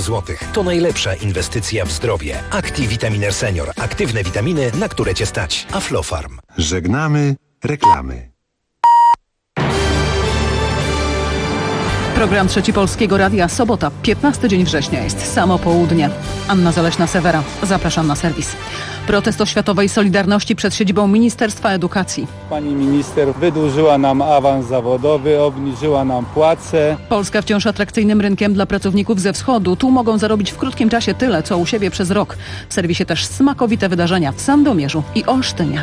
zł. To najlepsza inwestycja w zdrowie. Activitamin Senior. Aktywne witaminy, na które Cię stać. Aflofarm. Żegnamy reklamy. Program Trzeci Polskiego Radia. Sobota, 15 dzień września jest. Samo południe. Anna Zaleśna-Sewera. Zapraszam na serwis. Protest oświatowej Solidarności przed siedzibą Ministerstwa Edukacji. Pani minister wydłużyła nam awans zawodowy, obniżyła nam płace. Polska wciąż atrakcyjnym rynkiem dla pracowników ze wschodu. Tu mogą zarobić w krótkim czasie tyle, co u siebie przez rok. W serwisie też smakowite wydarzenia w Sandomierzu i Olsztynie.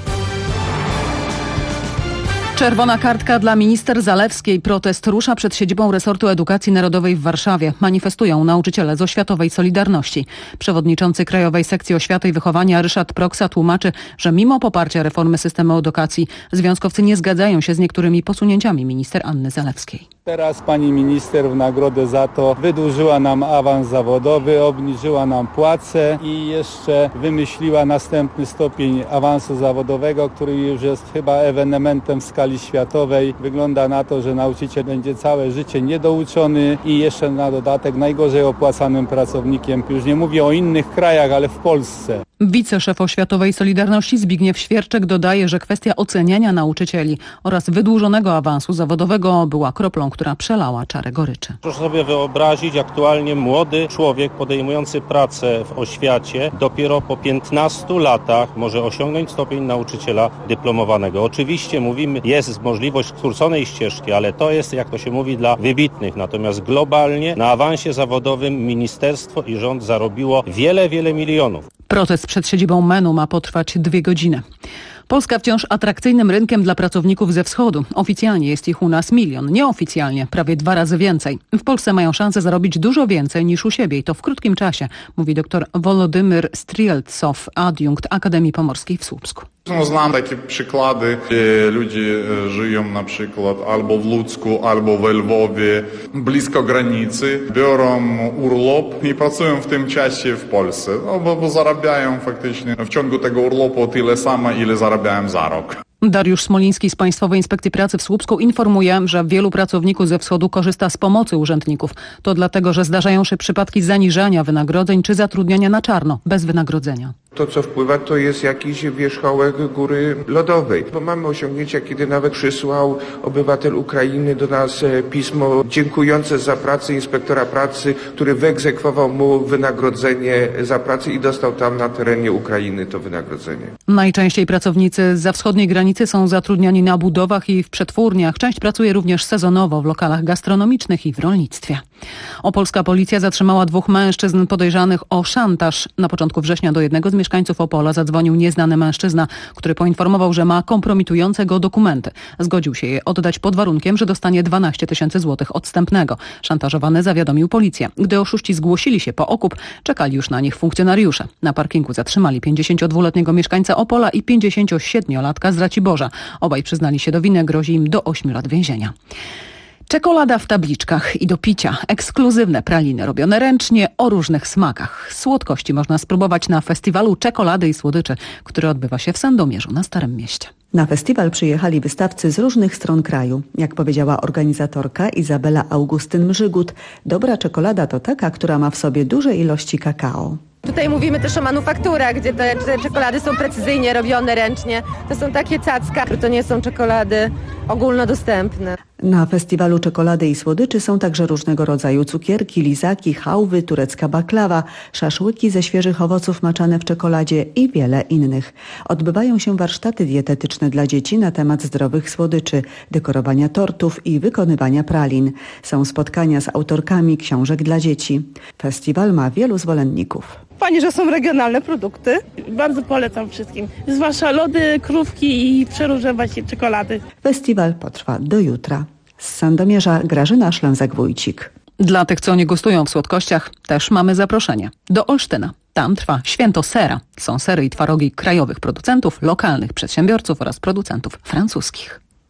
Czerwona kartka dla minister Zalewskiej. Protest rusza przed siedzibą resortu edukacji narodowej w Warszawie. Manifestują nauczyciele z oświatowej Solidarności. Przewodniczący Krajowej Sekcji Oświaty i Wychowania Ryszard Proksa tłumaczy, że mimo poparcia reformy systemu edukacji związkowcy nie zgadzają się z niektórymi posunięciami minister Anny Zalewskiej. Teraz pani minister w nagrodę za to wydłużyła nam awans zawodowy, obniżyła nam płace i jeszcze wymyśliła następny stopień awansu zawodowego, który już jest chyba ewenementem w skali światowej. Wygląda na to, że nauczyciel będzie całe życie niedouczony i jeszcze na dodatek najgorzej opłacanym pracownikiem. Już nie mówię o innych krajach, ale w Polsce. Wiceszef Oświatowej Solidarności Zbigniew Świerczek dodaje, że kwestia oceniania nauczycieli oraz wydłużonego awansu zawodowego była kroplą, która przelała czarę goryczy. Proszę sobie wyobrazić, aktualnie młody człowiek podejmujący pracę w oświacie dopiero po 15 latach może osiągnąć stopień nauczyciela dyplomowanego. Oczywiście mówimy, jest możliwość skróconej ścieżki, ale to jest, jak to się mówi, dla wybitnych. Natomiast globalnie na awansie zawodowym ministerstwo i rząd zarobiło wiele milionów. Protest przed siedzibą MEN-u ma potrwać 2 godziny. Polska wciąż atrakcyjnym rynkiem dla pracowników ze wschodu. Oficjalnie jest ich u nas 1 milion, nieoficjalnie prawie 2 razy więcej. W Polsce mają szansę zarobić dużo więcej niż u siebie i to w krótkim czasie, mówi dr Wolodymyr Strielcow, adiunkt Akademii Pomorskiej w Słupsku. Znam takie przykłady, gdzie ludzie żyją na przykład albo w Ludzku, albo we Lwowie, blisko granicy, biorą urlop i pracują w tym czasie w Polsce, bo zarabiają faktycznie w ciągu tego urlopu tyle samo, ile zarabiałem za rok. Dariusz Smoliński z Państwowej Inspekcji Pracy w Słupsku informuje, że wielu pracowników ze wschodu korzysta z pomocy urzędników. To dlatego, że zdarzają się przypadki zaniżania wynagrodzeń czy zatrudniania na czarno, bez wynagrodzenia. To, co wpływa, to jest jakiś wierzchołek góry lodowej. Bo mamy osiągnięcia, kiedy nawet przysłał obywatel Ukrainy do nas pismo dziękujące za pracę inspektora pracy, który wyegzekwował mu wynagrodzenie za pracę i dostał tam na terenie Ukrainy to wynagrodzenie. Najczęściej pracownicy zza wschodniej granicy są zatrudniani na budowach i w przetwórniach. Część pracuje również sezonowo w lokalach gastronomicznych i w rolnictwie. Opolska policja zatrzymała 2 mężczyzn podejrzanych o szantaż. Na początku września do jednego z mieszkańców Opola zadzwonił nieznany mężczyzna, który poinformował, że ma kompromitujące go dokumenty. Zgodził się je oddać pod warunkiem, że dostanie 12 000 złotych odstępnego. Szantażowany zawiadomił policję. Gdy oszuści zgłosili się po okup, czekali już na nich funkcjonariusze. Na parkingu zatrzymali 52-letniego mieszkańca Opola i 57-latka z Raciborza. Obaj przyznali się do winy, grozi im do 8 lat więzienia. Czekolada w tabliczkach i do picia. Ekskluzywne praliny robione ręcznie o różnych smakach. Słodkości można spróbować na festiwalu czekolady i słodyczy, który odbywa się w Sandomierzu na Starym Mieście. Na festiwal przyjechali wystawcy z różnych stron kraju. Jak powiedziała organizatorka Izabela Augustyn-Mrzygut, dobra czekolada to taka, która ma w sobie duże ilości kakao. Tutaj mówimy też o manufakturach, gdzie te czekolady są precyzyjnie robione ręcznie. To są takie cacka, to nie są czekolady ogólnodostępne. Na festiwalu czekolady i słodyczy są także różnego rodzaju cukierki, lizaki, chałwy, turecka baklawa, szaszłyki ze świeżych owoców maczane w czekoladzie i wiele innych. Odbywają się warsztaty dietetyczne dla dzieci na temat zdrowych słodyczy, dekorowania tortów i wykonywania pralin. Są spotkania z autorkami książek dla dzieci. Festiwal ma wielu zwolenników. Fajnie, że są regionalne produkty. Bardzo polecam wszystkim. Zwłaszcza lody, krówki i przeróżne właśnie czekolady. Festiwal potrwa do jutra. Z Sandomierza Grażyna Szlęzak-Wójcik. Dla tych, co nie gustują w słodkościach, też mamy zaproszenie. Do Olsztyna. Tam trwa Święto Sera. Są sery i twarogi krajowych producentów, lokalnych przedsiębiorców oraz producentów francuskich.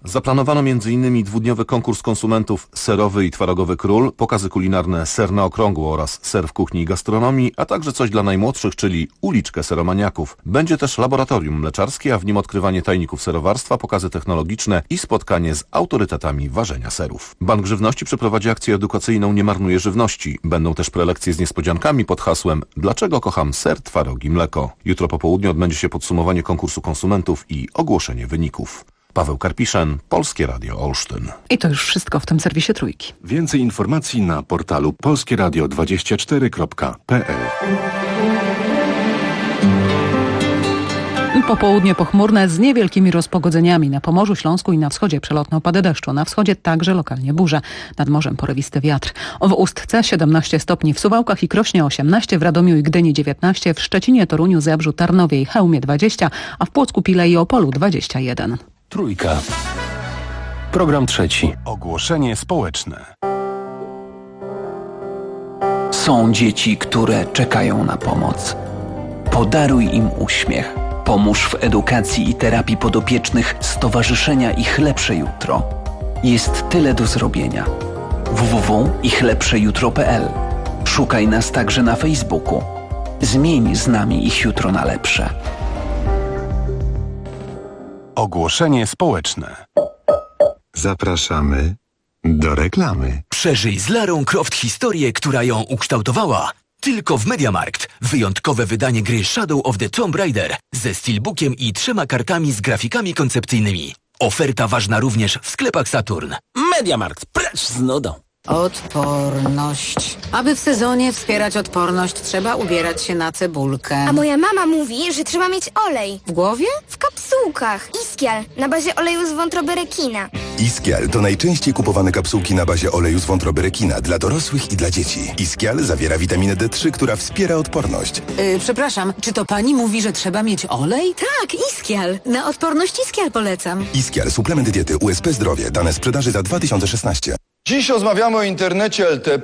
Zaplanowano m.in. dwudniowy konkurs konsumentów Serowy i Twarogowy Król, pokazy kulinarne Ser na okrągło oraz Ser w kuchni i gastronomii, a także coś dla najmłodszych, czyli uliczkę seromaniaków. Będzie też laboratorium mleczarskie, a w nim odkrywanie tajników serowarstwa, pokazy technologiczne i spotkanie z autorytetami ważenia serów. Bank Żywności przeprowadzi akcję edukacyjną Nie marnuję żywności. Będą też prelekcje z niespodziankami pod hasłem Dlaczego kocham ser, twarogi, mleko. Jutro po południu odbędzie się podsumowanie konkursu konsumentów i ogłoszenie wyników. Paweł Karpiszyn, Polskie Radio Olsztyn. I to już wszystko w tym serwisie Trójki. Więcej informacji na portalu polskieradio24.pl. Popołudnie pochmurne z niewielkimi rozpogodzeniami. Na Pomorzu, Śląsku i na wschodzie przelotne opady deszczu. Na wschodzie także lokalnie burze. Nad morzem porywisty wiatr. W Ustce 17 stopni, w Suwałkach i Krośnie 18, w Radomiu i Gdyni 19, w Szczecinie, Toruniu, Zebrzu, Tarnowie i Chełmie 20, a w Płocku, Pile i Opolu 21. Trójka. Program trzeci. Ogłoszenie społeczne. Są dzieci, które czekają na pomoc. Podaruj im uśmiech. Pomóż w edukacji i terapii podopiecznych Stowarzyszenia Ich Lepsze Jutro. Jest tyle do zrobienia. www.ichlepszejutro.pl. Szukaj nas także na Facebooku. Zmień z nami ich jutro na lepsze. Ogłoszenie społeczne. Zapraszamy do reklamy. Przeżyj z Larą Croft historię, która ją ukształtowała. Tylko w MediaMarkt. Wyjątkowe wydanie gry Shadow of the Tomb Raider ze steelbookiem i 3 kartami z grafikami koncepcyjnymi. Oferta ważna również w sklepach Saturn. MediaMarkt, precz z nudą. Odporność. Aby w sezonie wspierać odporność, trzeba ubierać się na cebulkę. A moja mama mówi, że trzeba mieć olej. W głowie? W kapsułkach. Iskial, na bazie oleju z wątroby rekina. Iskial to najczęściej kupowane kapsułki na bazie oleju z wątroby rekina dla dorosłych i dla dzieci. Iskial zawiera witaminę D3, która wspiera odporność. Przepraszam, czy to pani mówi, że trzeba mieć olej? Tak, Iskial. Na odporność Iskial polecam. Iskial, suplement diety USP Zdrowie. Dane sprzedaży za 2016. Dziś rozmawiamy o internecie LT+.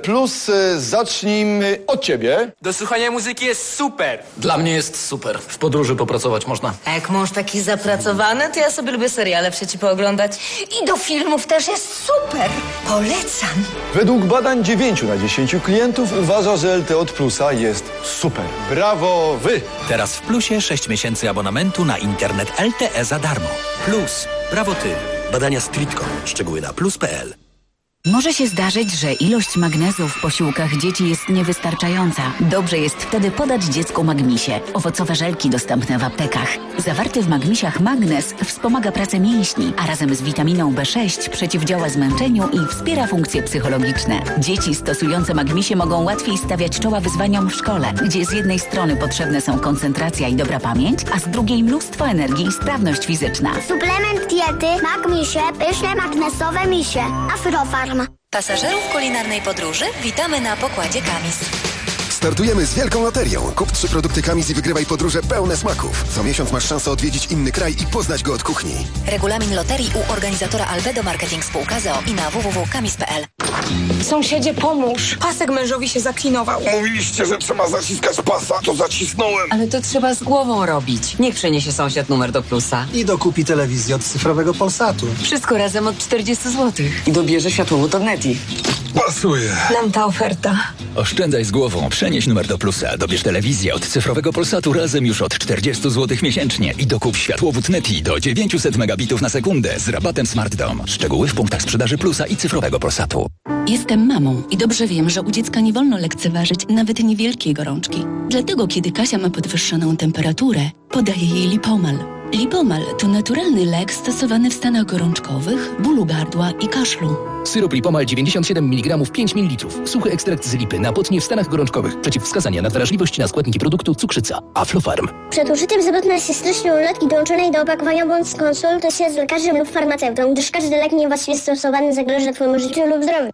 Zacznijmy od ciebie. Do słuchania muzyki jest super. Dla mnie jest super. W podróży popracować można. A jak mąż taki zapracowany, to ja sobie lubię seriale przecie pooglądać. I do filmów też jest super. Polecam. Według badań 9 na 10 klientów uważa, że LT od Plusa jest super. Brawo wy! Teraz w Plusie 6 miesięcy abonamentu na internet LTE za darmo. Plus. Brawo ty. Badania Streetcom. Szczegóły na plus.pl. Może się zdarzyć, że ilość magnezu w posiłkach dzieci jest niewystarczająca. Dobrze jest wtedy podać dziecku Magmisie. Owocowe żelki dostępne w aptekach. Zawarty w Magmisiach magnez wspomaga pracę mięśni, a razem z witaminą B6 przeciwdziała zmęczeniu i wspiera funkcje psychologiczne. Dzieci stosujące Magmisie mogą łatwiej stawiać czoła wyzwaniom w szkole, gdzie z jednej strony potrzebne są koncentracja i dobra pamięć, a z drugiej mnóstwo energii i sprawność fizyczna. Suplement diety Magmisie, pyszne magnesowe misie. Afrofarm. Pasażerów kulinarnej podróży witamy na pokładzie Kamis. Startujemy z wielką loterią. Kup 3 produkty Kamis i wygrywaj podróże pełne smaków. Co miesiąc masz szansę odwiedzić inny kraj i poznać go od kuchni. Regulamin loterii u organizatora Albedo Marketing Spółka z o.o. i na www.kamis.pl. Sąsiedzie, pomóż. Pasek mężowi się zaklinował. Mówiliście, że trzeba zaciskać pasa, to zacisnąłem. Ale to trzeba z głową robić. Niech przeniesie sąsiad numer do Plusa. I dokupi telewizję od cyfrowego Polsatu. Wszystko razem od 40 zł. I dobierze światłowód od Neti. Pasuje. Nam ta oferta. Oszczędzaj z głową. Przenieś numer do Plusa. Dobierz telewizję od cyfrowego Polsatu razem już od 40 zł miesięcznie. I dokup światłowód Neti do 900 megabitów na sekundę z rabatem Smart Dom. Szczegóły w punktach sprzedaży Plusa i cyfrowego Polsatu. Jestem mamą i dobrze wiem, że u dziecka nie wolno lekceważyć nawet niewielkiej gorączki. Dlatego, kiedy Kasia ma podwyższoną temperaturę, podaję jej Lipomal. Lipomal to naturalny lek stosowany w stanach gorączkowych, bólu gardła i kaszlu. Syrop Lipomal 97 mg 5 ml. Suchy ekstrakt z lipy na potnie w stanach gorączkowych. Przeciwwskazania na wrażliwość na składniki produktu cukrzyca. Aflofarm. Przed użyciem zapewne się styczną ulotki dołączonej do opakowania bądź skonsultuj się z lekarzem lub farmaceutą, gdyż każdy lek niewłaściwie stosowany zagraża Twojemu życiu lub zdrowiu.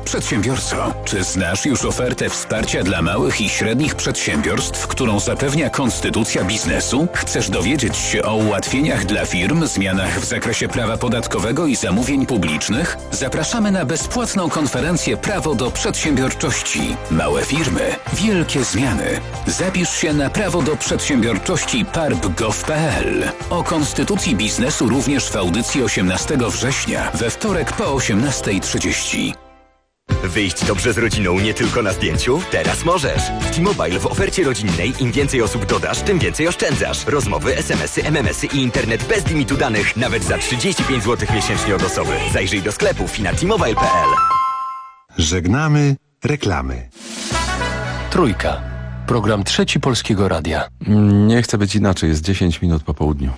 Przedsiębiorco, czy znasz już ofertę wsparcia dla małych i średnich przedsiębiorstw, którą zapewnia Konstytucja Biznesu? Chcesz dowiedzieć się o ułatwieniach dla firm, zmianach w zakresie prawa podatkowego i zamówień publicznych? Zapraszamy na bezpłatną konferencję Prawo do Przedsiębiorczości. Małe firmy, wielkie zmiany. Zapisz się na Prawo do Przedsiębiorczości parb.gov.pl. O Konstytucji Biznesu również w audycji 18 września, we wtorek po 18:30. Wyjść dobrze z rodziną nie tylko na zdjęciu? Teraz możesz! W T-Mobile w ofercie rodzinnej im więcej osób dodasz, tym więcej oszczędzasz. Rozmowy, SMS-y, MMS-y i internet bez limitu danych nawet za 35 zł miesięcznie od osoby. Zajrzyj do sklepów i na t-mobile.pl. Żegnamy reklamy. Trójka. Program Trzeci Polskiego Radia. Nie chce być inaczej, jest 10 minut po południu.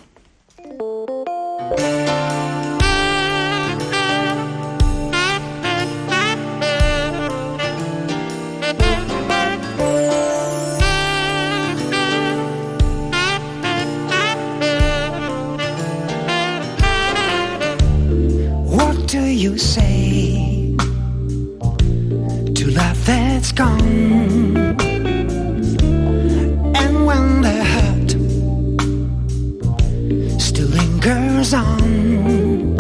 What do you say to love that's gone? And when the hurt still lingers on,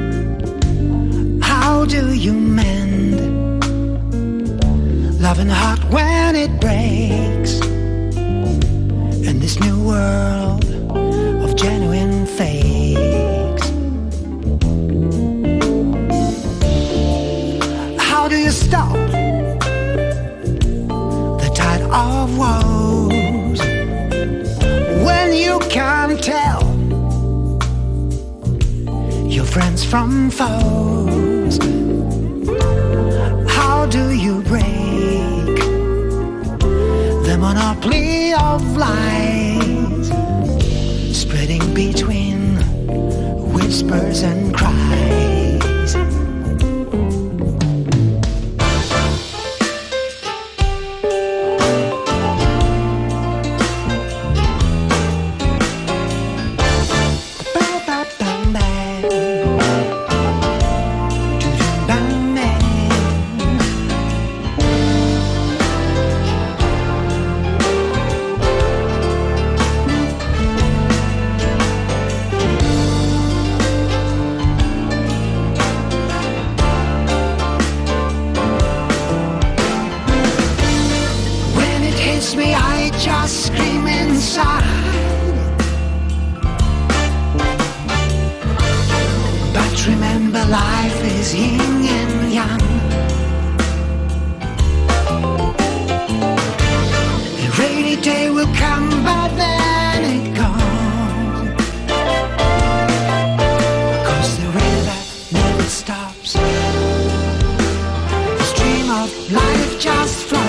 how do you mend loving heart when it breaks in this new world of genuine fakes? How do you stop the tide of woes when you can't tell your friends from foes? How do you break the monopoly of lies spreading between whispers and cries? Me, I just scream inside. But remember, life is yin and yang. A rainy day will come, but then it goes. 'Cause the river never stops. The stream of life just flows.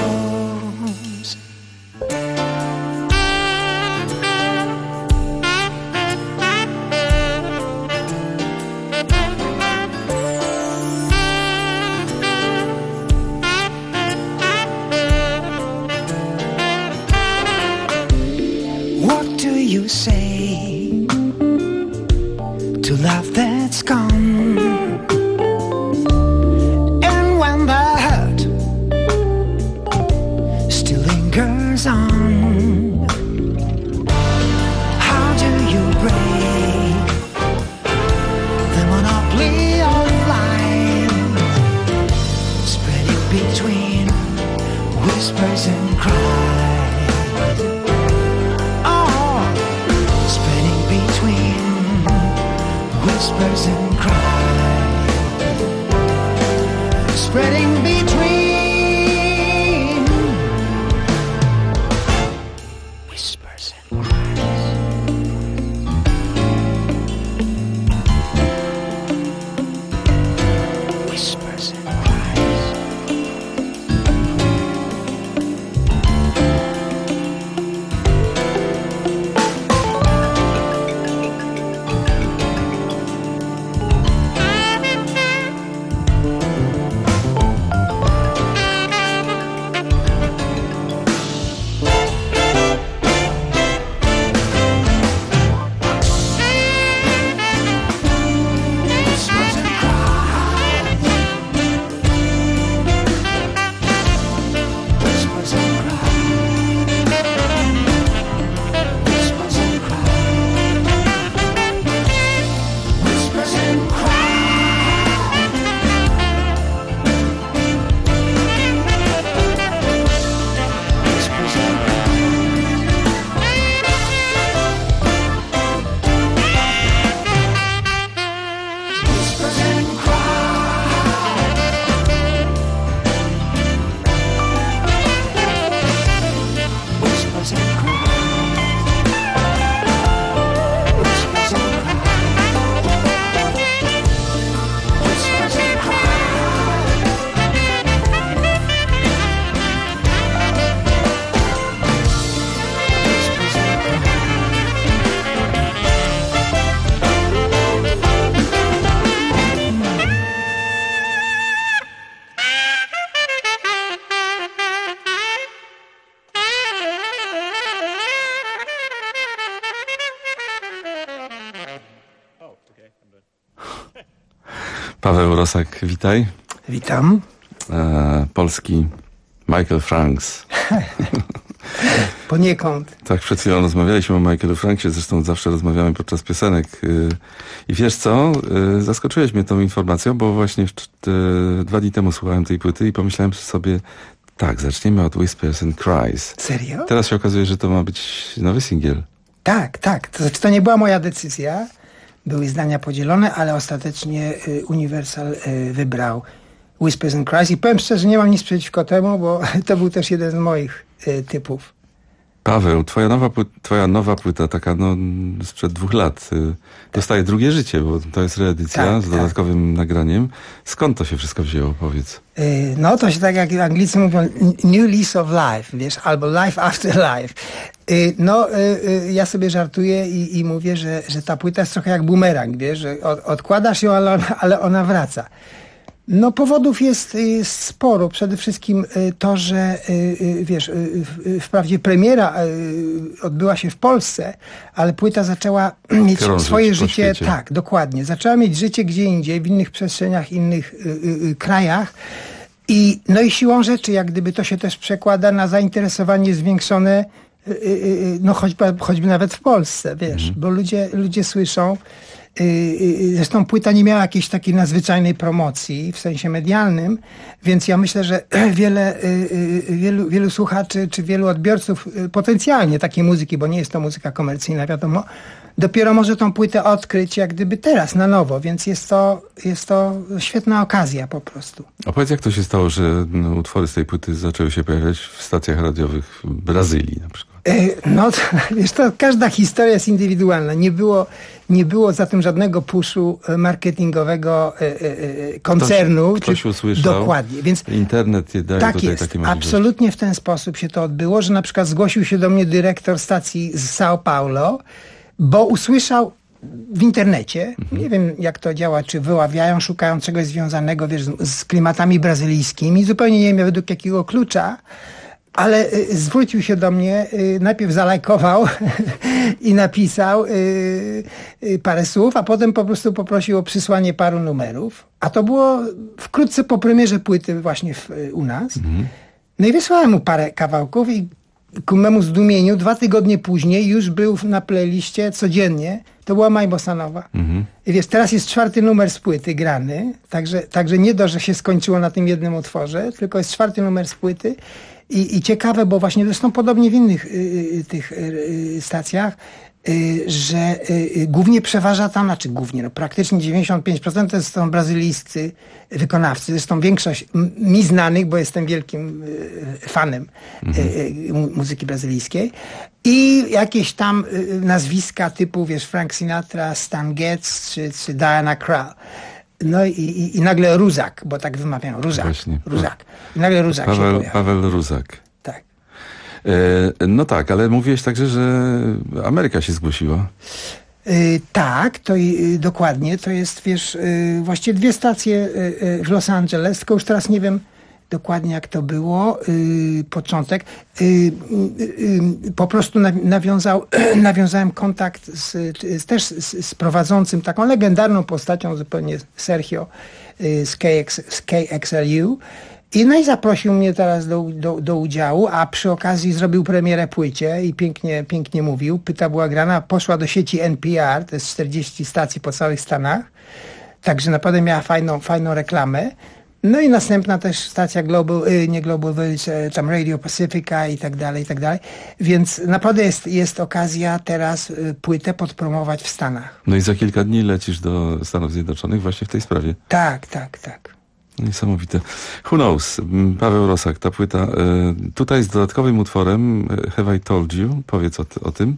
You say to love that's gone, and when the hurt still lingers on, how do you break the monopoly of life spreading between whispers and cries? Whispers and cries, spreading between whispers and cries. Whispers and cries. Paweł Rosak, witaj. Witam. Polski Michael Franks. Poniekąd. Tak, przed chwilą rozmawialiśmy o Michaelu Franksie, zresztą zawsze rozmawiamy podczas piosenek. I wiesz co? Zaskoczyłeś mnie tą informacją, bo właśnie 2 dni temu słuchałem tej płyty i pomyślałem sobie, tak, zaczniemy od Whispers and Cries. Serio? Teraz się okazuje, że to ma być nowy singiel. Tak. To znaczy, to nie była moja decyzja. Były zdania podzielone, ale ostatecznie Universal wybrał Whispers and Cries i powiem szczerze, nie mam nic przeciwko temu, bo to był też jeden z moich typów. Paweł, twoja nowa płyta, taka sprzed 2 lat, dostaje drugie życie, bo to jest reedycja z dodatkowym nagraniem. Skąd to się wszystko wzięło, powiedz? No to się tak jak Anglicy mówią, new lease of life, wiesz, albo life after life. Ja sobie żartuję i mówię, że ta płyta jest trochę jak bumerang, wiesz, że odkładasz ją, ale ona wraca. No powodów jest sporo. Przede wszystkim to, że wiesz, wprawdzie premiera odbyła się w Polsce, ale płyta zaczęła mieć swoje życie. Tak, dokładnie. Zaczęła mieć życie gdzie indziej, w innych przestrzeniach, innych krajach. I siłą rzeczy, jak gdyby to się też przekłada na zainteresowanie zwiększone, choćby nawet w Polsce, wiesz, bo ludzie słyszą. Zresztą płyta nie miała jakiejś takiej nadzwyczajnej promocji w sensie medialnym, więc ja myślę, że wielu słuchaczy czy wielu odbiorców potencjalnie takiej muzyki, bo nie jest to muzyka komercyjna, wiadomo, dopiero może tą płytę odkryć jak gdyby teraz na nowo, więc jest to świetna okazja po prostu. A powiedz, jak to się stało, że utwory z tej płyty zaczęły się pojawiać w stacjach radiowych w Brazylii na przykład? Wiesz, każda historia jest indywidualna. Nie było za tym żadnego puszu marketingowego koncernu. Ktoś usłyszał. Dokładnie. Więc internet daje tak tutaj jest. takie możliwości. Absolutnie w ten sposób się to odbyło, że na przykład zgłosił się do mnie dyrektor stacji z São Paulo, bo usłyszał w internecie, nie wiem jak to działa, czy wyławiają, szukają czegoś związanego, wiesz, z klimatami brazylijskimi, zupełnie nie wiem według jakiego klucza, ale zwrócił się do mnie, najpierw zalajkował i napisał parę słów, a potem po prostu poprosił o przysłanie paru numerów. A to było wkrótce po premierze płyty właśnie u nas. No i wysłałem mu parę kawałków i ku memu zdumieniu 2 tygodnie później już był na playliście codziennie. To była Maj Bossa Nova. I wiesz, teraz jest 4. numer z płyty grany, także nie dość, że się skończyło na tym jednym utworze, tylko jest 4. numer z płyty. I ciekawe, bo właśnie zresztą podobnie w innych tych stacjach, że głównie przeważa tam, praktycznie 95% to są brazylijscy wykonawcy. Zresztą większość mi znanych, bo jestem wielkim fanem muzyki brazylijskiej. I jakieś tam nazwiska typu, wiesz, Frank Sinatra, Stan Getz czy Diana Krall. No i nagle Rózak, bo tak wymawiają, Rózak. I nagle Rózak się pojawił. Paweł Rózak. Tak. No tak, ale mówiłeś także, że Ameryka się zgłosiła. Tak, dokładnie. To jest, wiesz, właściwie 2 stacje w Los Angeles, tylko już teraz nie wiem dokładnie jak to było, początek. Po prostu nawiązałem kontakt też z prowadzącym, taką legendarną postacią zupełnie, Sergio z KXLU. I zaprosił mnie teraz do udziału, a przy okazji zrobił premierę płycie i pięknie mówił. Płyta była grana, poszła do sieci NPR, to jest 40 stacji po całych Stanach, także naprawdę miała fajną reklamę. No i następna też stacja Global Village, tam Radio Pacifica i tak dalej. Więc naprawdę jest okazja teraz płytę podpromować w Stanach. No i za kilka dni lecisz do Stanów Zjednoczonych właśnie w tej sprawie. Tak. Niesamowite. Who knows? Paweł Rosak, ta płyta tutaj z dodatkowym utworem Have I Told You? Powiedz o tym.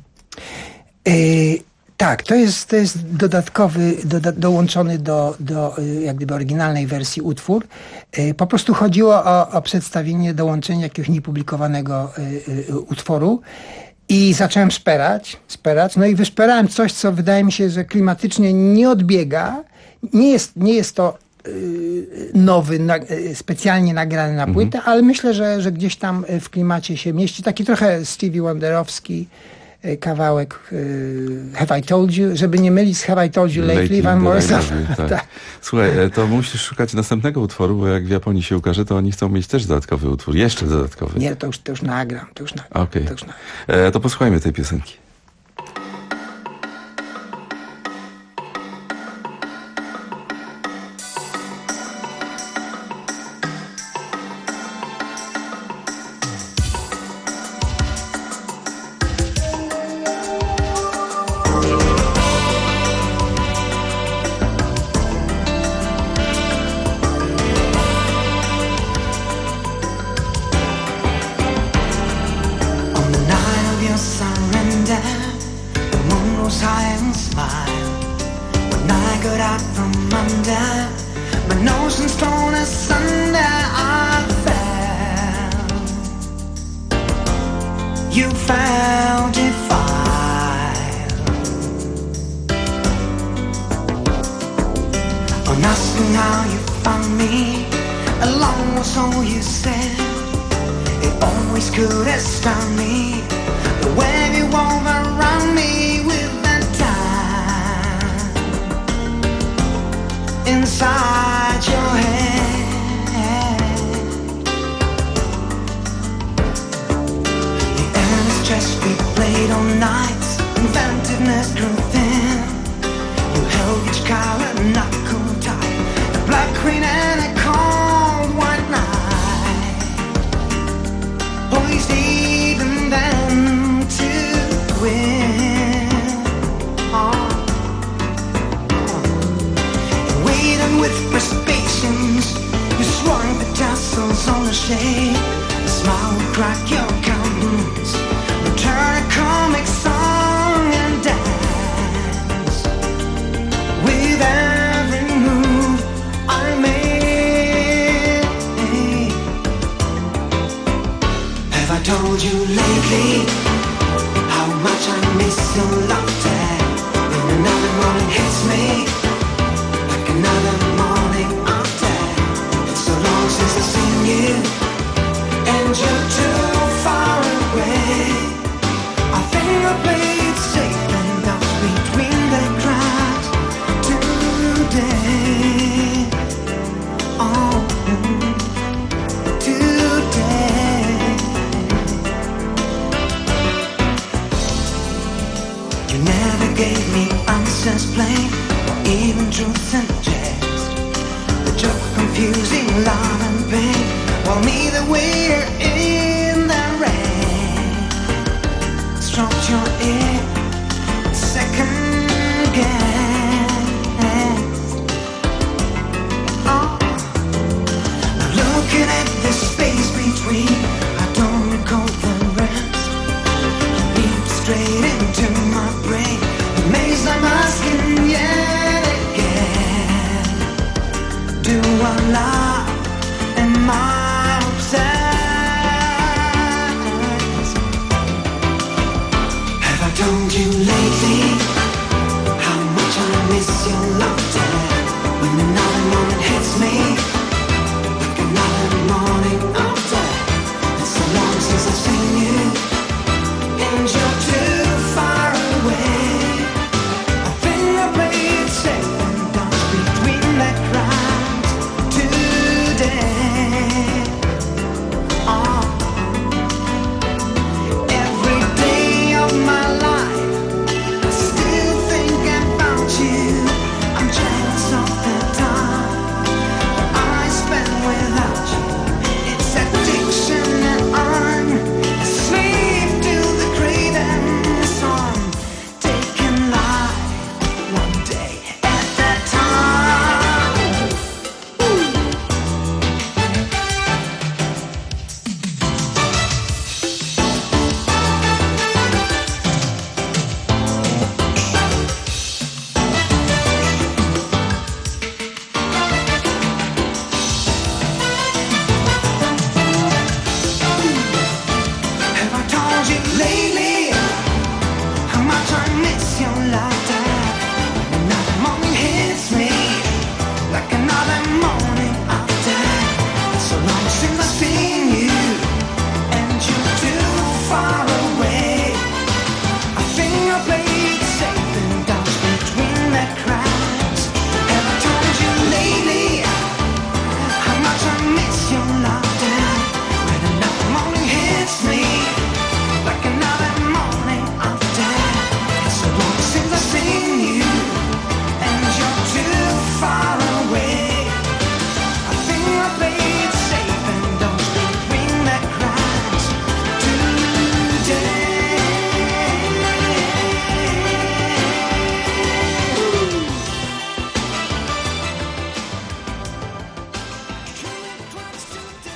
Tak, to jest dodatkowy, dołączony do jak gdyby oryginalnej wersji utwór. Po prostu chodziło o przedstawienie, dołączenie jakiegoś niepublikowanego utworu i zacząłem szperać, no i wyszperałem coś, co wydaje mi się, że klimatycznie nie odbiega. Nie jest to nowy, specjalnie nagrany na płytę, ale myślę, że gdzieś tam w klimacie się mieści. Taki trochę Stevie Wonderowski, kawałek Have I Told You, żeby nie mylić z Have I Told You Lately Van Morrison. Tak. Słuchaj, to musisz szukać następnego utworu, bo jak w Japonii się ukaże, to oni chcą mieć też dodatkowy utwór, jeszcze dodatkowy. Nie, to już nagram. Okej. To posłuchajmy tej piosenki.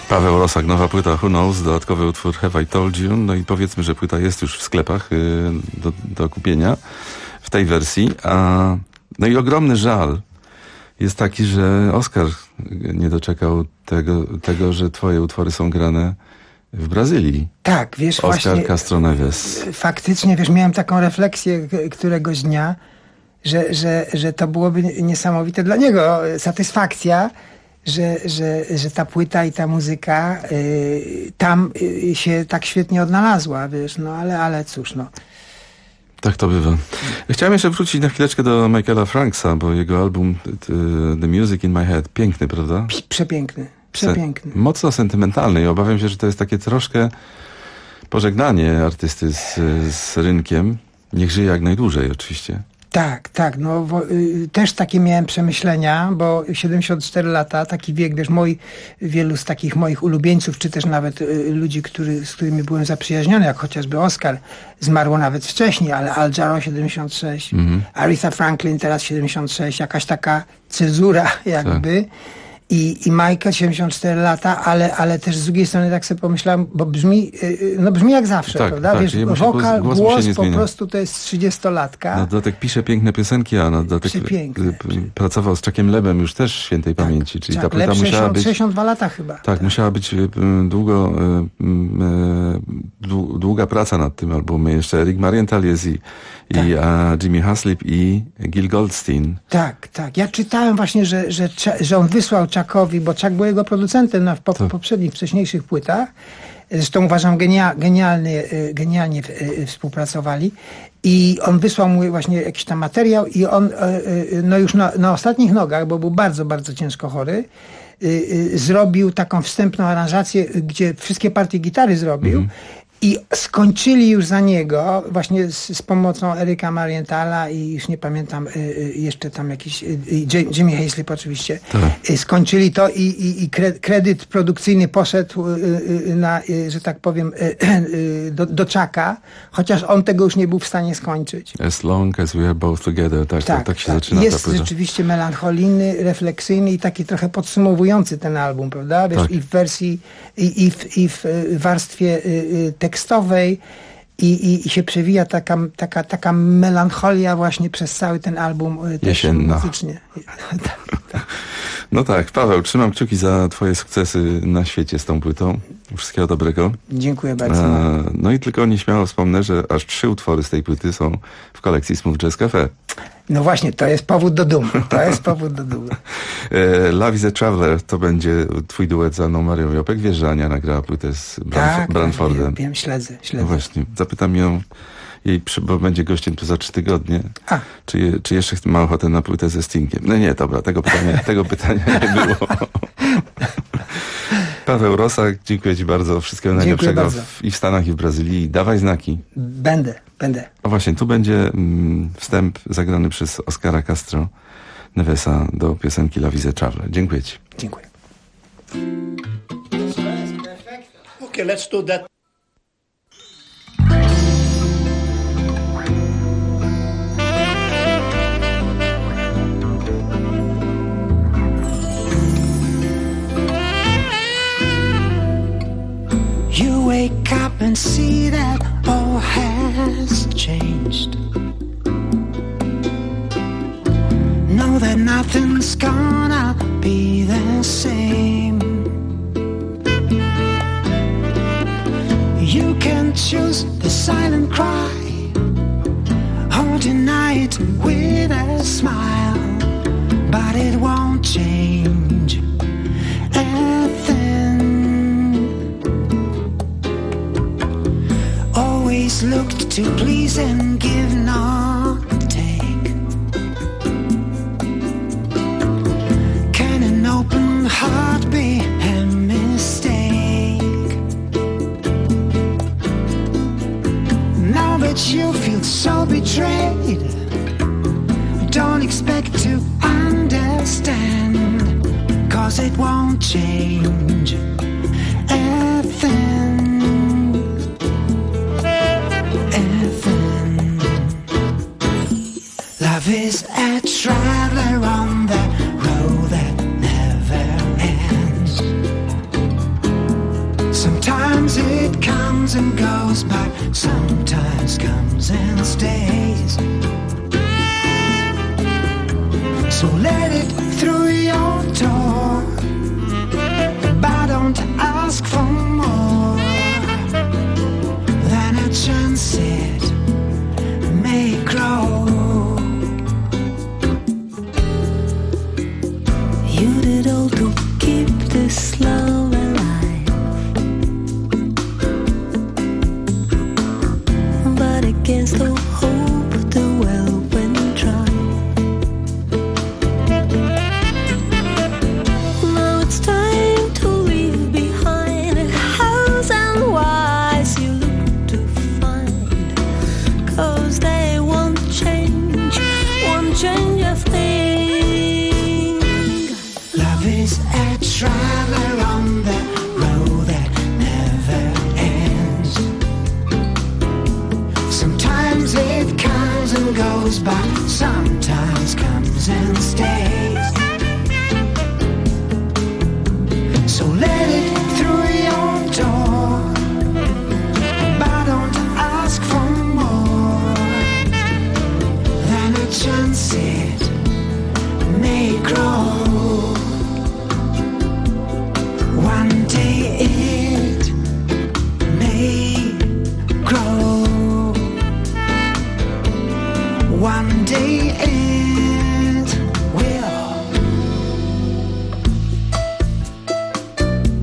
Paweł Rosak, nowa płyta Who Knows, dodatkowy utwór Have I Told You. No i powiedzmy, że płyta jest już w sklepach do kupienia w tej wersji. No i ogromny żal jest taki, że Oscar nie doczekał tego, że twoje utwory są grane w Brazylii. Tak, wiesz, Oscar właśnie Castro Neves. Faktycznie, wiesz, miałem taką refleksję któregoś dnia, że to byłoby niesamowite dla niego satysfakcja, że ta płyta i ta muzyka tam się tak świetnie odnalazła, wiesz, no ale cóż, no. Tak to bywa. Chciałem jeszcze wrócić na chwileczkę do Michaela Franksa, bo jego album The Music in My Head, piękny, prawda? Przepiękny, przepiękny. Mocno sentymentalny i obawiam się, że to jest takie troszkę pożegnanie artysty z rynkiem. Niech żyje jak najdłużej oczywiście. Tak, no też takie miałem przemyślenia, bo 74 lata, taki wiek, wiesz, wielu z takich moich ulubieńców, czy też nawet ludzi, z którymi byłem zaprzyjaźniony, jak chociażby Oscar, zmarło nawet wcześniej, ale Al Jarreau 76, Aretha Franklin teraz 76, jakaś taka cezura jakby. Tak. I Michael 74 lata, ale też z drugiej strony tak sobie pomyślałem, bo brzmi jak zawsze, tak, prawda? Tak, wiesz, wokal, głos po prostu to jest 30-latka. Na dodatek pisze piękne piosenki, a na dodatek pracował z Chuckiem Lebem już też świętej pamięci. Czyli ta płyta musiała być 62 lata chyba. Tak, musiała być długa praca nad tym albumem. Jeszcze Rick Marienthal jest i Jimmy Haslip i Gil Goldstein. Tak. Ja czytałem właśnie, że on wysłał Chuckowi, bo Chuck był jego producentem na poprzednich, wcześniejszych płytach. Zresztą uważam, genialnie współpracowali. I on wysłał mu właśnie jakiś tam materiał i on no już na ostatnich nogach, bo był bardzo, bardzo ciężko chory, zrobił taką wstępną aranżację, gdzie wszystkie partie gitary zrobił. I skończyli już za niego, właśnie z pomocą Erika Marienthala i już nie pamiętam, jeszcze tam jakiś, Jimmy Haslip oczywiście, skończyli to i kredyt produkcyjny poszedł na, że tak powiem, do Chucka, chociaż on tego już nie był w stanie skończyć. As long as we are both together, tak się zaczyna jest ta płyta. Rzeczywiście melancholijny, refleksyjny i taki trochę podsumowujący ten album, prawda? Wiesz, i w wersji, i w warstwie tekstowej i się przewija taka melancholia właśnie przez cały ten album jesienna. Muzycznie. No tak, Paweł, trzymam kciuki za twoje sukcesy na świecie z tą płytą. Wszystkiego dobrego. Dziękuję bardzo. No i tylko nieśmiało wspomnę, że aż 3 utwory z tej płyty są w kolekcji Smooth Jazz Cafe. No właśnie, to jest powód do dumy. Love is a Traveler to będzie twój duet z Anną Marią Jopek. Wiesz, że Ania nagrała płytę z Branfordem. Wiem, śledzę. No właśnie, zapytam ją, bo będzie gościem tu za 3 tygodnie. Czy jeszcze ma ochotę na płytę ze Stingiem? No nie, dobra, tego pytania nie było. Paweł Rosak, dziękuję ci bardzo. Wszystkiego najlepszego i w Stanach, i w Brazylii. Dawaj znaki. Będę. O właśnie, tu będzie wstęp zagrany przez Oscara Castro Nevesa do piosenki Love is a Traveler. Dziękuję ci. Dziękuję. Okay, let's do that. You wake up and see that all has changed. Know that nothing's gonna be the same. You can choose the silent cry or deny it with a smile, but it won't change a thing. Always looked to please and give, not take. Can an open heart be a mistake? Now that you feel so betrayed, don't expect to understand, 'cause it won't change a thing. Love is a traveler on the road that never ends. sometimes comes and stays. So let it through your door, but don't ask for more than a chance it may grow. You did all to keep this love alive, but against all hope the well went dry. Now it's time to leave behind a house and wives you look to find, 'cause they won't change a thing. Love is a traveler on the road that never ends. Sometimes it comes and goes, but sometimes comes and stays. So let it through your door, but don't ask for more than a chance it may grow. One day it may grow. One day it will.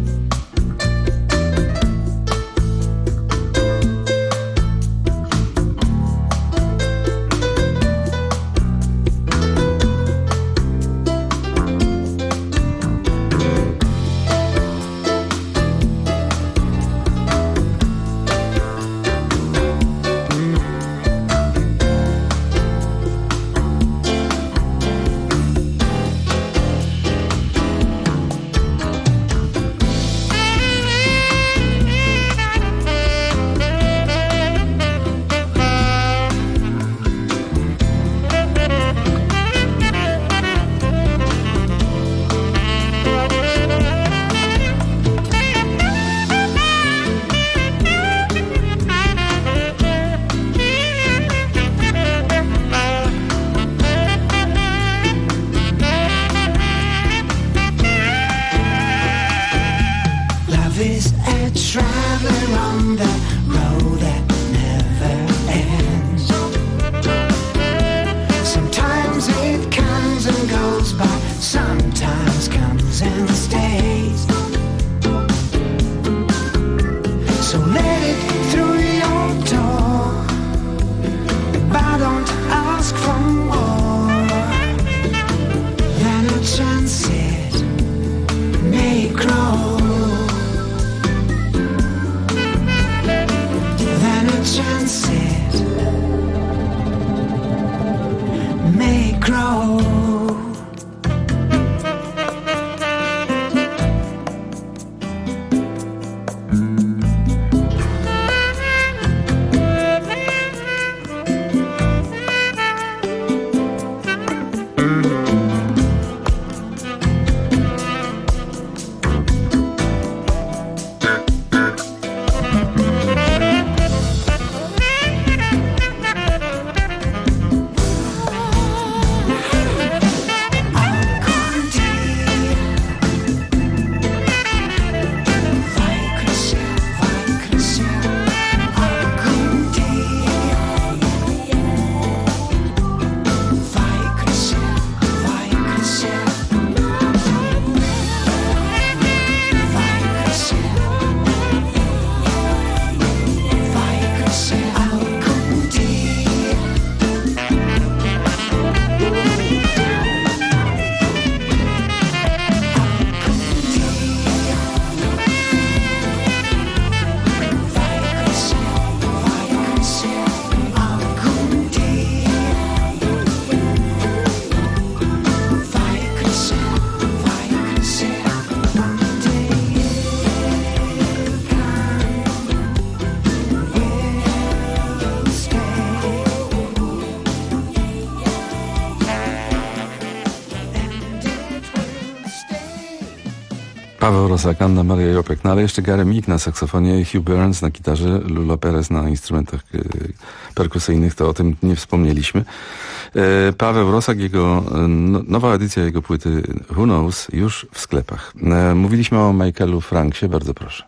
Paweł Rosak, Anna Maria Jopek, no ale jeszcze Gary Meek na saksofonie, Hugh Burns na gitarze, Lula Perez na instrumentach perkusyjnych, to o tym nie wspomnieliśmy. Paweł Rosak, nowa edycja jego płyty Who Knows już w sklepach. Mówiliśmy o Michaelu Franksie, bardzo proszę.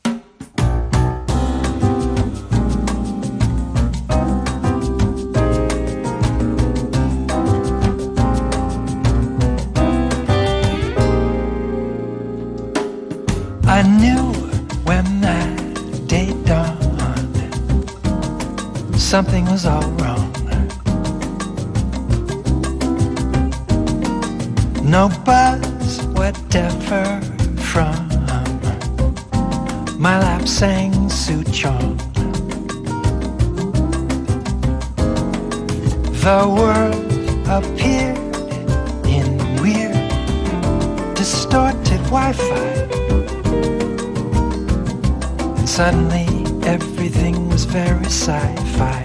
I knew when that day dawned, something was all wrong. No buzz, whatever, from my lap sang Suchong. The world appeared in weird, distorted Wi-Fi. Suddenly everything was very sci-fi.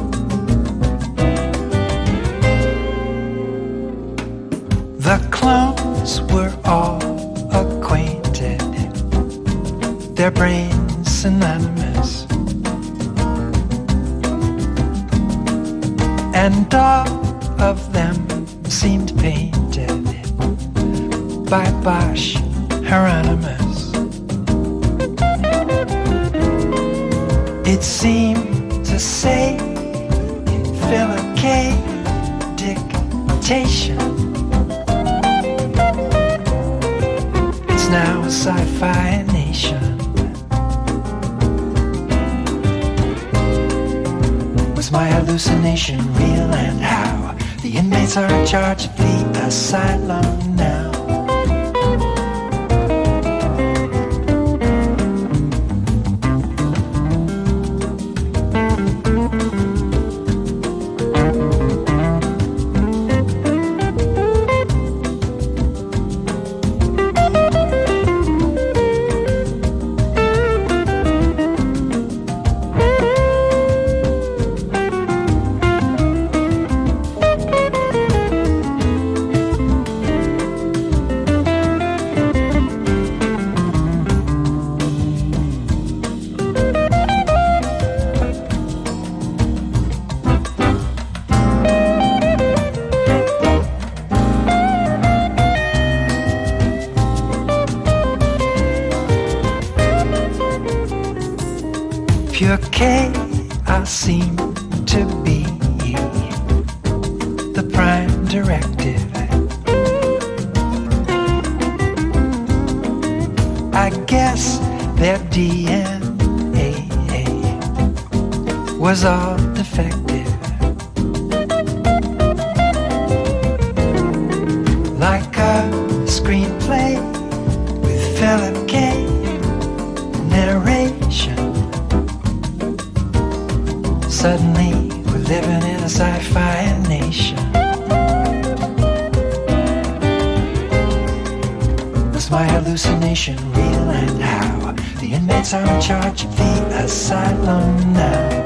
The clones were all acquainted, their brains synonymous, and all of them seemed painted by Bosch Hieronymus. It seemed to say in Philip K. dictation, it's now a sci-fi nation. Was my hallucination real, and how? The inmates are in charge of the asylum now. Pure K, I seem to be the prime directive. I guess their DNA was all defective. Like a screenplay with Philip K. narration. Suddenly, we're living in a sci-fi nation. Was my hallucination real, and how? The inmates are in charge of the asylum now.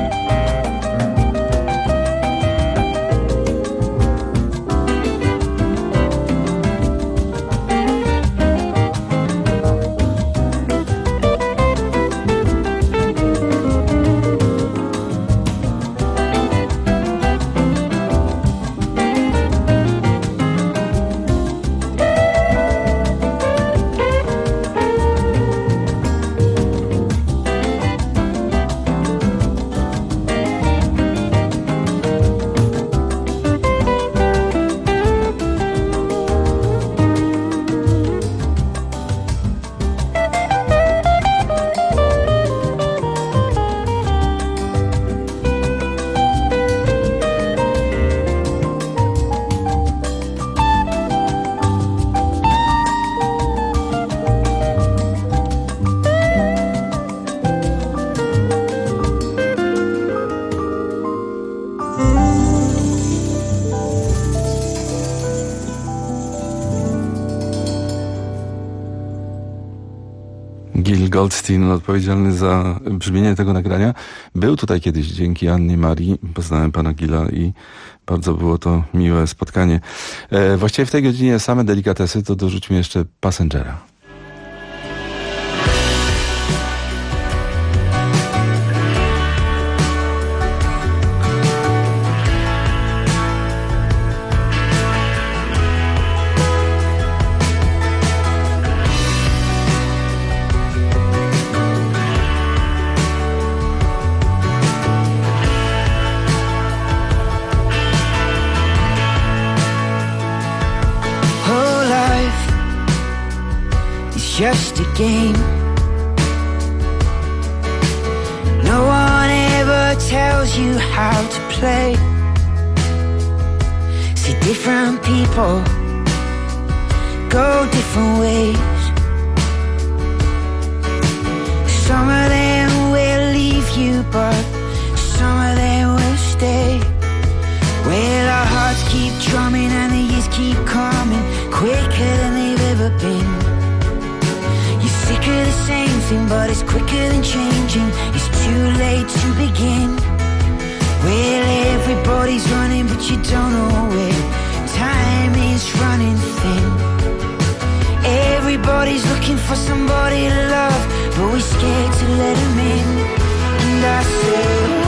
Gil Goldstein, odpowiedzialny za brzmienie tego nagrania, był tutaj kiedyś dzięki Annie Marii. Poznałem pana Gila i bardzo było to miłe spotkanie. Właściwie w tej godzinie same delikatesy, to dorzućmy jeszcze Passengera. just a game. No one ever tells you how to play. See, different people go different ways. Some of them will leave you, but some of them will stay. Well, our hearts keep drumming and the years keep coming quicker than they've ever been. You're sick of the same thing, but it's quicker than changing. It's too late to begin. Well, everybody's running, but you don't know where. Time is running thin. Everybody's looking for somebody to love, but we're scared to let them in. And I say,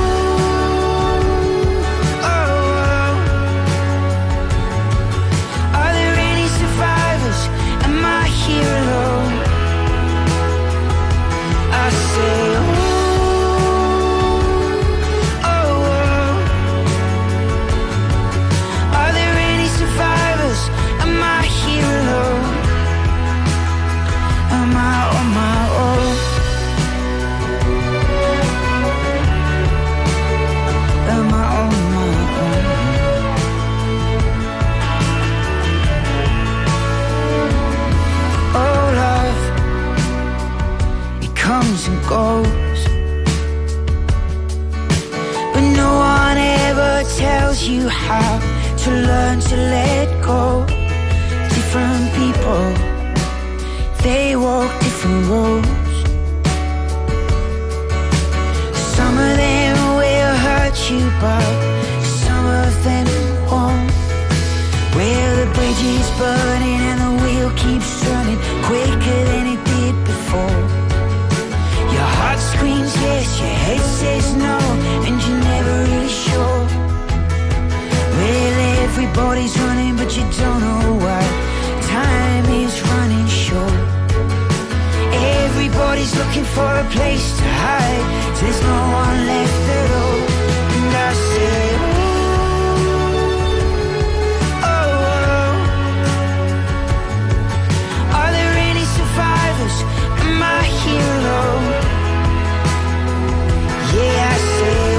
here alone. I say, are there any survivors? Am I here alone? Am I on my own? Am I on my own? Oh, love, it comes and goes, but no one ever tells you how to learn to let go. Different people, they walk different roads. Some of them will hurt you, but some of them won't. Well, the bridge is burning and the wheel keeps turning quicker than it did before. Your heart screams yes, your head says no, and you're never really sure. Well, everybody's running, but you don't know why. Time is running short. Everybody's looking for a place to hide. There's no one left at all. And I say, am I here alone? Yeah, I say,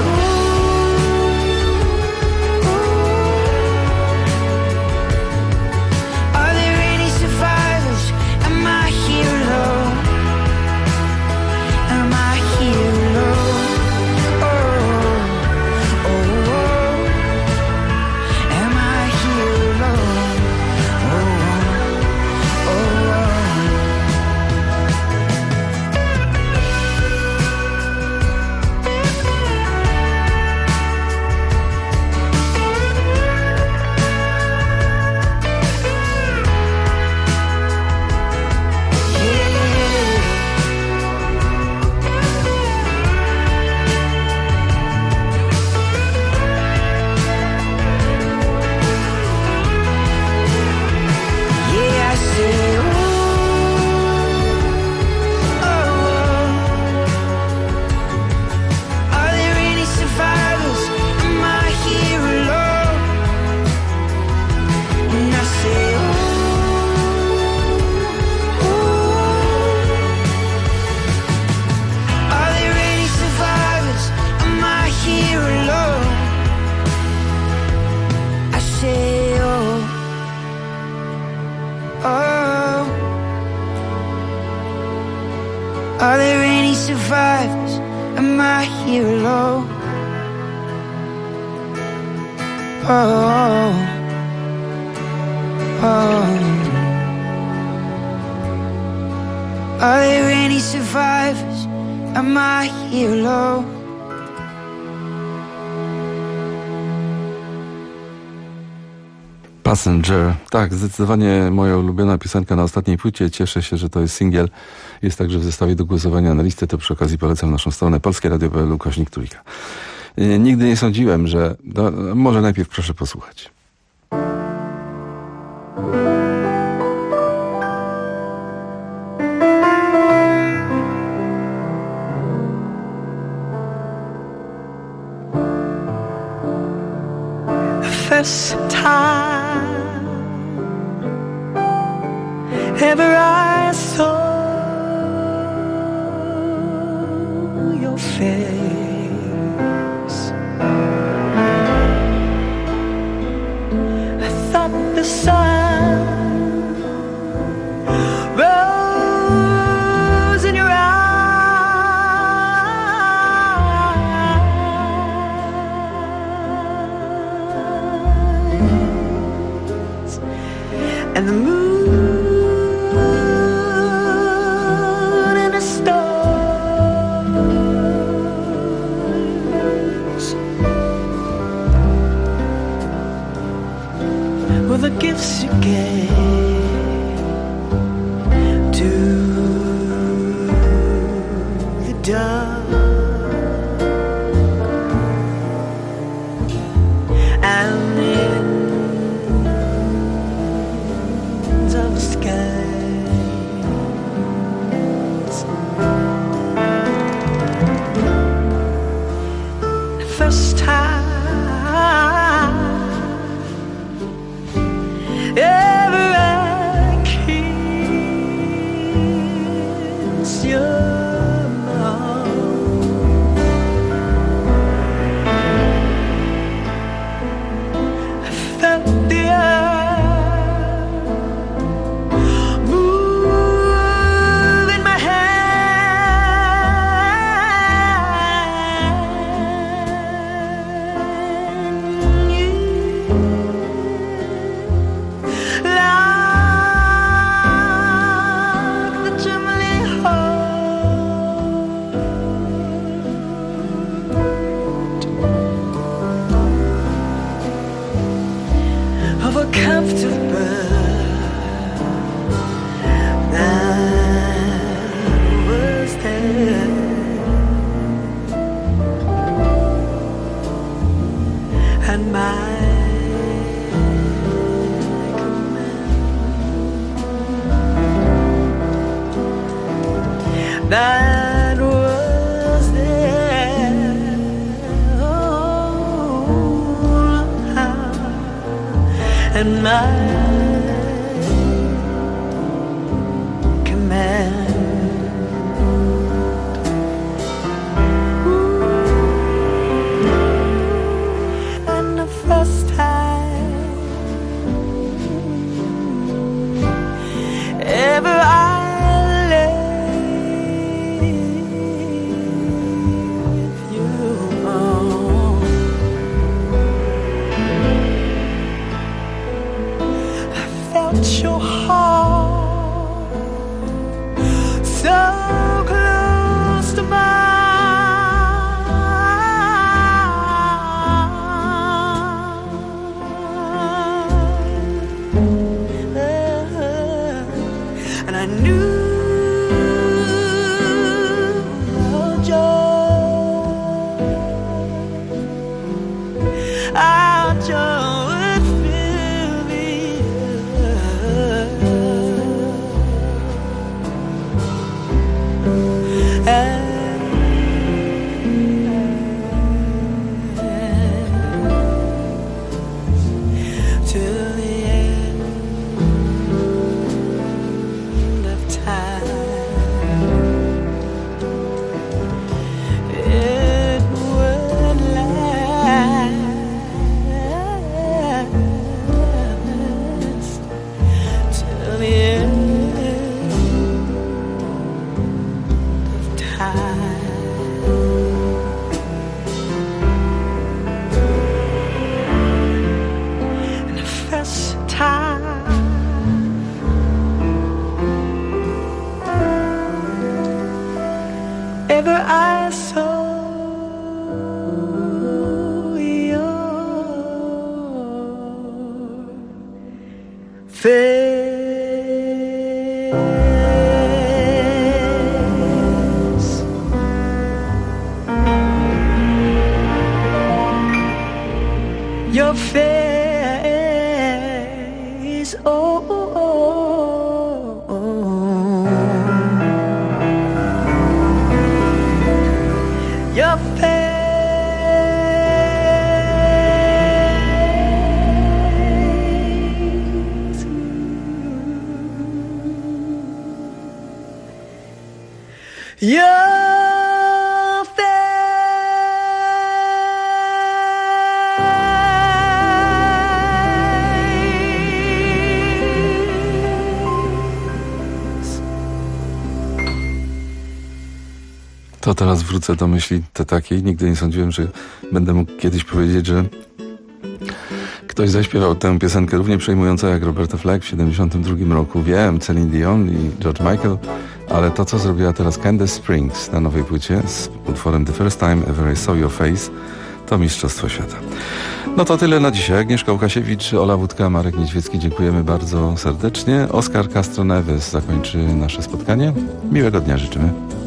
are there any survivors? Am I here alone? Am I here alone? Oh, oh, oh. Am I here alone? Oh, oh, oh. Are there any survivors? Am I here alone? Oh, oh. Are there any survivors? Am I here alone? Passenger. Tak, zdecydowanie moja ulubiona piosenka na ostatniej płycie. Cieszę się, że to jest singiel. Jest także w zestawie do głosowania na listę. To przy okazji polecam naszą stronę polskieradio.pl/Trójka. Nigdy nie sądziłem, że... może najpierw proszę posłuchać. First time ever I saw your face, I thought the sun rose in your eyes, and the moon and the stars were the gifts you gave to the dark, and the ends of the skies. The first time ever I kiss your mouth, I felt the earth move in my hand. You like the trembling heart of a captive bird that was there, and my that was there. Oh, and my command. Ooh, and the first time ever I your heart so close to mine, and I knew your joy, our joy would fill me till the end of time. It would last till the end of time. And the first time ever I saw your face, your face, oh, oh, oh, oh. Your face. Your face. To teraz wrócę do myśli takiej. Nigdy nie sądziłem, że będę mógł kiedyś powiedzieć, że ktoś zaśpiewał tę piosenkę równie przejmującą jak Roberta Flack w 1972 roku. Wiem, Celine Dion i George Michael, ale to, co zrobiła teraz Candace Springs na nowej płycie z utworem The First Time Ever I Saw Your Face, to mistrzostwo świata. No to tyle na dzisiaj. Agnieszka Łukasiewicz, Ola Wódka, Marek Niedźwiecki, dziękujemy bardzo serdecznie. Oskar Castro Neves zakończy nasze spotkanie. Miłego dnia życzymy.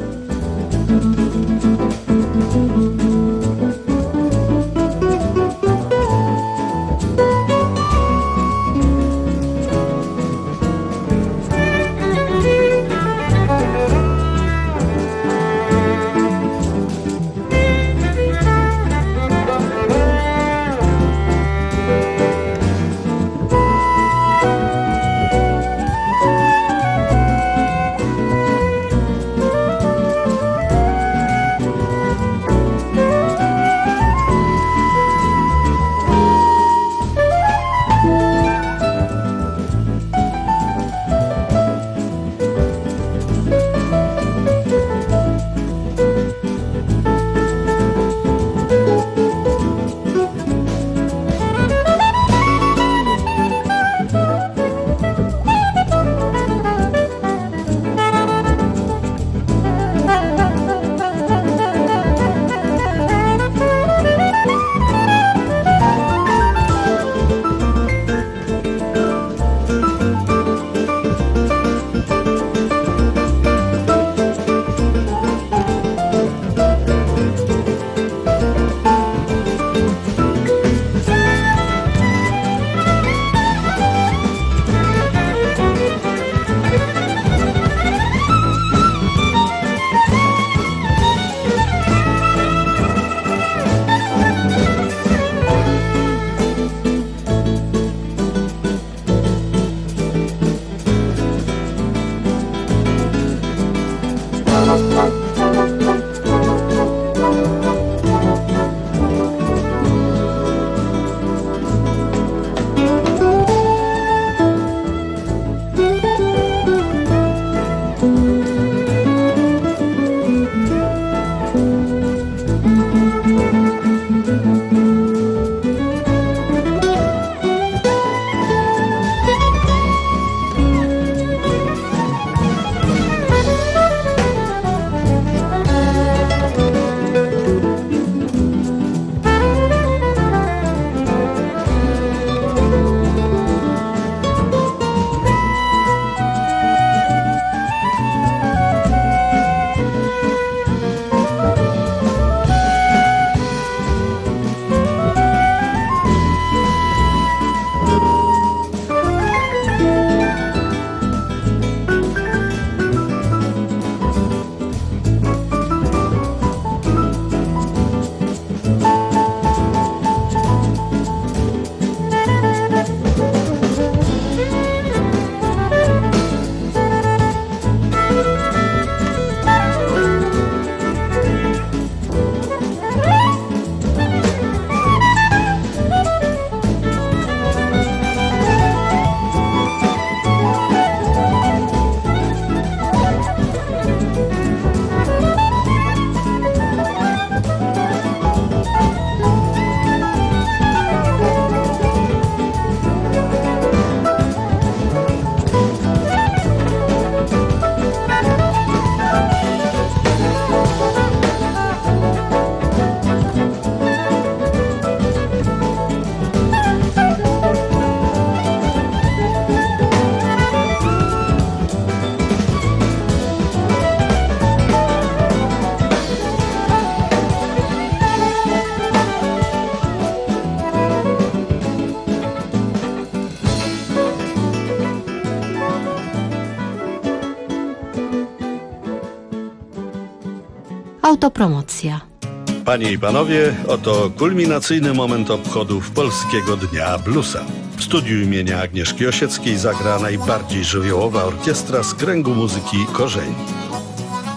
Autopromocja. Panie i panowie, oto kulminacyjny moment obchodów Polskiego Dnia Bluesa. W studiu imienia Agnieszki Osieckiej zagra najbardziej żywiołowa orkiestra z kręgu muzyki Korzeni.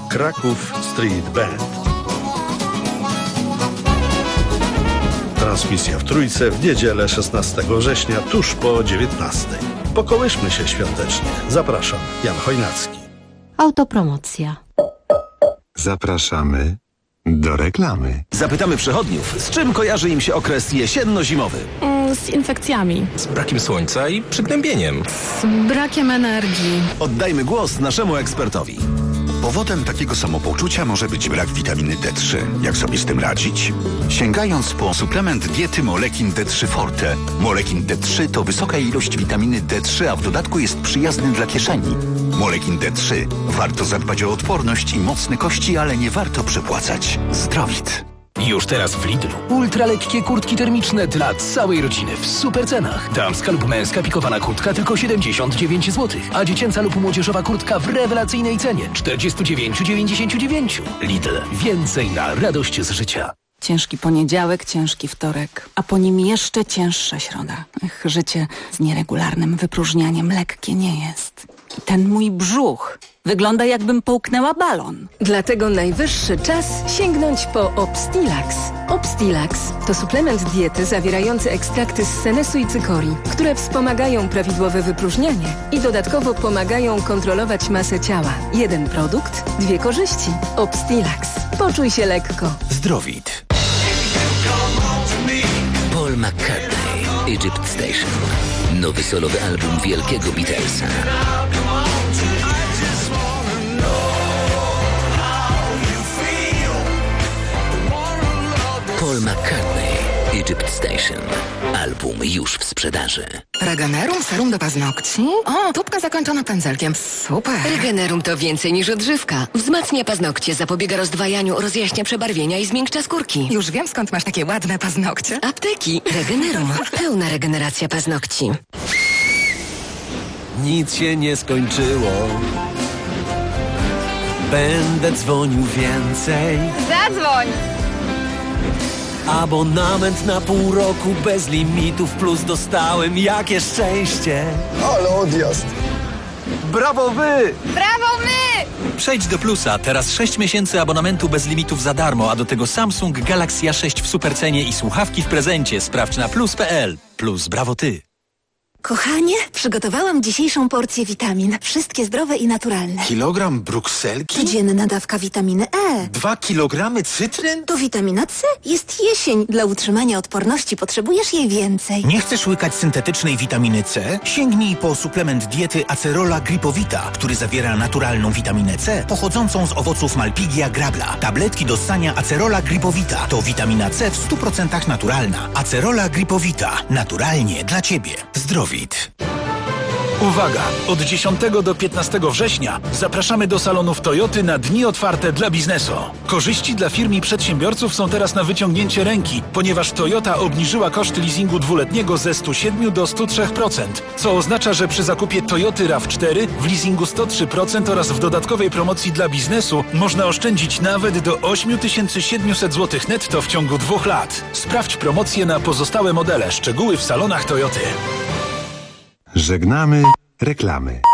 Kraków Street Band. Transmisja w Trójce w niedzielę 16 września tuż po 19. Pokołyszmy się świątecznie. Zapraszam, Jan Chojnacki. Autopromocja. Zapraszamy do reklamy. Zapytamy przechodniów, z czym kojarzy im się okres jesienno-zimowy? Z infekcjami. Z brakiem słońca i przygnębieniem. Z brakiem energii. Oddajmy głos naszemu ekspertowi. Powodem takiego samopoczucia może być brak witaminy D3. Jak sobie z tym radzić? Sięgając po suplement diety Molekin D3 Forte. Molekin D3 to wysoka ilość witaminy D3, a w dodatku jest przyjazny dla kieszeni. Molekin D3. Warto zadbać o odporność i mocne kości, ale nie warto przepłacać. Zdrowit. Już teraz w Lidlu. Ultralekkie kurtki termiczne dla całej rodziny w super cenach. Damska lub męska pikowana kurtka tylko 79 zł, a dziecięca lub młodzieżowa kurtka w rewelacyjnej cenie 49,99. Lidl. Więcej na radość z życia. Ciężki poniedziałek, ciężki wtorek, a po nim jeszcze cięższa środa. Życie z nieregularnym wypróżnianiem lekkie nie jest. I ten mój brzuch wygląda, jakbym połknęła balon. Dlatego najwyższy czas sięgnąć po Obstilax. Obstilax to suplement diety zawierający ekstrakty z senesu i cykorii, które wspomagają prawidłowe wypróżnianie i dodatkowo pomagają kontrolować masę ciała. Jeden produkt, dwie korzyści. Obstilax. Poczuj się lekko. Zdrowit. Paul McCartney, Egypt Station. Nowy solowy album wielkiego Beatlesa. Paul McCartney, Egypt Station. Album już w sprzedaży. Regenerum serum do paznokci? O, tubka zakończona pędzelkiem. Super. Regenerum to więcej niż odżywka. Wzmacnia paznokcie, zapobiega rozdwajaniu, rozjaśnia przebarwienia i zmiękcza skórki. Już wiem, skąd masz takie ładne paznokcie. Apteki. Regenerum. Pełna regeneracja paznokci. Nic się nie skończyło. Będę dzwonił więcej. Zadzwoń! Abonament na pół roku bez limitów plus dostałem. Jakie szczęście! Ale odjazd! Brawo wy! Brawo my! Przejdź do Plusa. Teraz 6 miesięcy abonamentu bez limitów za darmo, a do tego Samsung Galaxy A6 w supercenie i słuchawki w prezencie. Sprawdź na plus.pl. Plus brawo ty. Kochanie, przygotowałam dzisiejszą porcję witamin. Wszystkie zdrowe i naturalne. Kilogram brukselki? Codzienna dawka witaminy E. 2 kilogramy cytryn? To witamina C. Jest jesień. Dla utrzymania odporności potrzebujesz jej więcej. Nie chcesz łykać syntetycznej witaminy C? Sięgnij po suplement diety Acerola Gripowita, który zawiera naturalną witaminę C pochodzącą z owoców Malpighia grabla. Tabletki do ssania Acerola Gripowita to witamina C w 100% naturalna. Acerola Gripowita. Naturalnie dla Ciebie. Zdrowit. Uwaga! Od 10 do 15 września zapraszamy do salonów Toyoty na dni otwarte dla biznesu. Korzyści dla firm i przedsiębiorców są teraz na wyciągnięcie ręki, ponieważ Toyota obniżyła koszty leasingu dwuletniego ze 107 do 103%, co oznacza, że przy zakupie Toyoty RAV4 w leasingu 103% oraz w dodatkowej promocji dla biznesu można oszczędzić nawet do 8700 zł netto w ciągu 2 lat. Sprawdź promocje na pozostałe modele. Szczegóły w salonach Toyoty. Żegnamy reklamy.